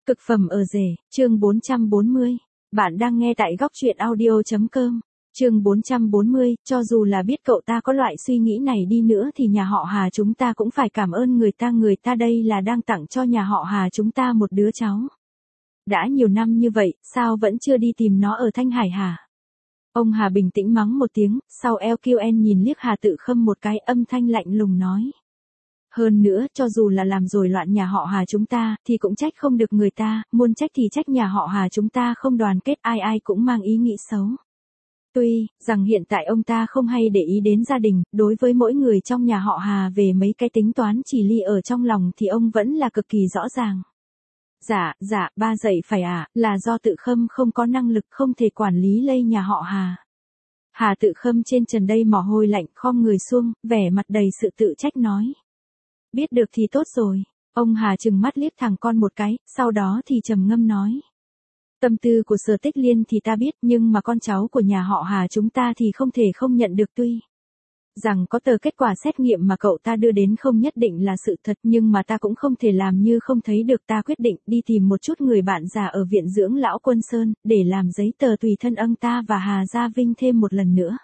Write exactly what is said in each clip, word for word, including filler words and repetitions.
Cực phẩm ở rể, chương bốn trăm bốn mươi. Bạn đang nghe tại góc truyện audio.com. Chương bốn trăm bốn mươi, cho dù là biết cậu ta có loại suy nghĩ này đi nữa thì nhà họ Hà chúng ta cũng phải cảm ơn người ta, người ta đây là đang tặng cho nhà họ Hà chúng ta một đứa cháu. Đã nhiều năm như vậy, sao vẫn chưa đi tìm nó ở Thanh Hải hả? Ông Hà bình tĩnh mắng một tiếng, sau eo kiu en nhìn liếc Hà Tự Khâm một cái, âm thanh lạnh lùng nói. Hơn nữa, cho dù là làm rồi loạn nhà họ Hà chúng ta, thì cũng trách không được người ta, muốn trách thì trách nhà họ Hà chúng ta không đoàn kết, ai ai cũng mang ý nghĩ xấu. Tuy rằng hiện tại ông ta không hay để ý đến gia đình, đối với mỗi người trong nhà họ Hà về mấy cái tính toán chỉ ly ở trong lòng thì ông vẫn là cực kỳ rõ ràng. Dạ, dạ, ba dạy phải à, là do Tự Khâm không có năng lực không thể quản lý lây nhà họ Hà. Hà Tự Khâm trên trần đây mồ hôi lạnh khom người xuống, vẻ mặt đầy sự tự trách nói. Biết được thì tốt rồi, ông Hà trừng mắt liếc thẳng con một cái, sau đó thì trầm ngâm nói. Tâm tư của Sở Tích Liên thì ta biết, nhưng mà con cháu của nhà họ Hà chúng ta thì không thể không nhận được, tuy rằng có tờ kết quả xét nghiệm mà cậu ta đưa đến không nhất định là sự thật, nhưng mà ta cũng không thể làm như không thấy được, ta quyết định đi tìm một chút người bạn già ở viện dưỡng lão Quân Sơn, để làm giấy tờ tùy thân ông ta và Hà Gia Vinh thêm một lần nữa.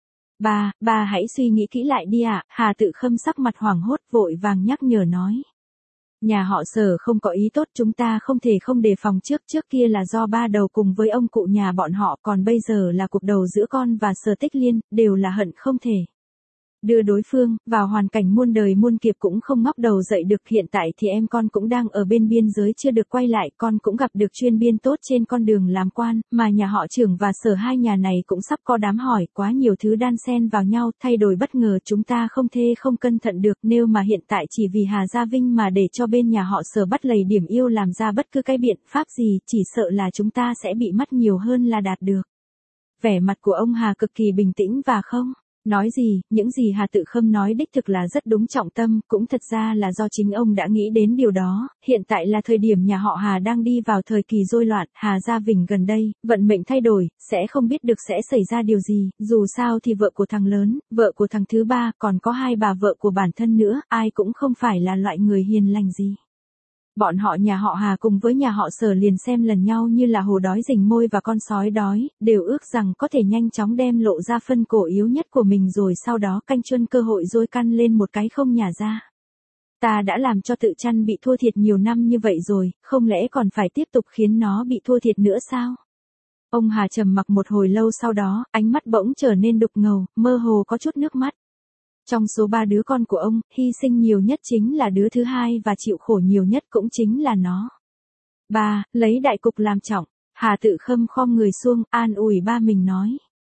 Ba, ba hãy suy nghĩ kỹ lại đi ạ, à. Hà Tự Khâm sắc mặt hoảng hốt vội vàng nhắc nhở nói. Nhà họ Sở không có ý tốt, chúng ta không thể không đề phòng, trước trước kia là do ba đầu cùng với ông cụ nhà bọn họ, còn bây giờ là cuộc đầu giữa con và Sở Tích Liên, đều là hận không thể đưa đối phương vào hoàn cảnh muôn đời muôn kiếp cũng không ngóc đầu dậy được. Hiện tại thì em con cũng đang ở bên biên giới chưa được quay lại, con cũng gặp được chuyên biên tốt trên con đường làm quan, mà nhà họ Trưởng và Sở hai nhà này cũng sắp có đám hỏi, quá nhiều thứ đan xen vào nhau, thay đổi bất ngờ, chúng ta không thể không cẩn thận được, nếu mà hiện tại chỉ vì Hà Gia Vinh mà để cho bên nhà họ Sở bắt lầy điểm yêu làm ra bất cứ cái biện pháp gì, chỉ sợ là chúng ta sẽ bị mất nhiều hơn là đạt được. Vẻ mặt của ông Hà cực kỳ bình tĩnh và không nói gì, những gì Hà Tự Khâm nói đích thực là rất đúng trọng tâm, cũng thật ra là do chính ông đã nghĩ đến điều đó, hiện tại là thời điểm nhà họ Hà đang đi vào thời kỳ rối loạn, Hà Gia Vinh gần đây, vận mệnh thay đổi, sẽ không biết được sẽ xảy ra điều gì, dù sao thì vợ của thằng lớn, vợ của thằng thứ ba, còn có hai bà vợ của bản thân nữa, ai cũng không phải là loại người hiền lành gì. Bọn họ nhà họ Hà cùng với nhà họ Sở liền xem lần nhau như là hổ đói rình môi và con sói đói, đều ước rằng có thể nhanh chóng đem lộ ra phân cổ yếu nhất của mình rồi sau đó canh chuân cơ hội dối căn lên một cái không nhả ra. Ta đã làm cho Tự Chăn bị thua thiệt nhiều năm như vậy rồi, không lẽ còn phải tiếp tục khiến nó bị thua thiệt nữa sao? Ông Hà trầm mặc một hồi lâu, sau đó, ánh mắt bỗng trở nên đục ngầu, mơ hồ có chút nước mắt. Trong số ba đứa con của ông, hy sinh nhiều nhất chính là đứa thứ hai và chịu khổ nhiều nhất cũng chính là nó. Ba, lấy đại cục làm trọng, Hà Tự Khâm khom người xuống, an ủi ba mình nói.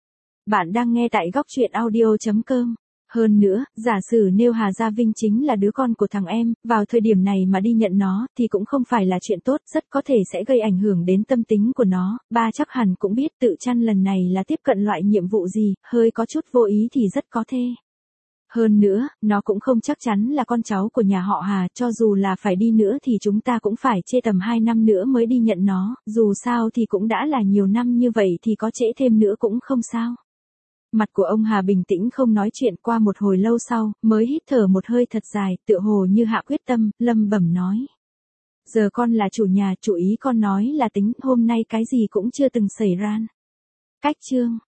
Bạn đang nghe tại góc truyện audio.com. Hơn nữa, giả sử nếu Hà Gia Vinh chính là đứa con của thằng em, vào thời điểm này mà đi nhận nó, thì cũng không phải là chuyện tốt, rất có thể sẽ gây ảnh hưởng đến tâm tính của nó, ba chắc hẳn cũng biết Tự Chăn lần này là tiếp cận loại nhiệm vụ gì, hơi có chút vô ý thì rất có thể. Hơn nữa, nó cũng không chắc chắn là con cháu của nhà họ Hà, cho dù là phải đi nữa thì chúng ta cũng phải chê tầm hai năm nữa mới đi nhận nó, dù sao thì cũng đã là nhiều năm như vậy thì có trễ thêm nữa cũng không sao. Mặt của ông Hà bình tĩnh không nói chuyện, qua một hồi lâu sau, mới hít thở một hơi thật dài, tựa hồ như hạ quyết tâm, lẩm bẩm nói. Giờ con là chủ nhà, chủ ý con nói là tính, hôm nay cái gì cũng chưa từng xảy ra. Cách chương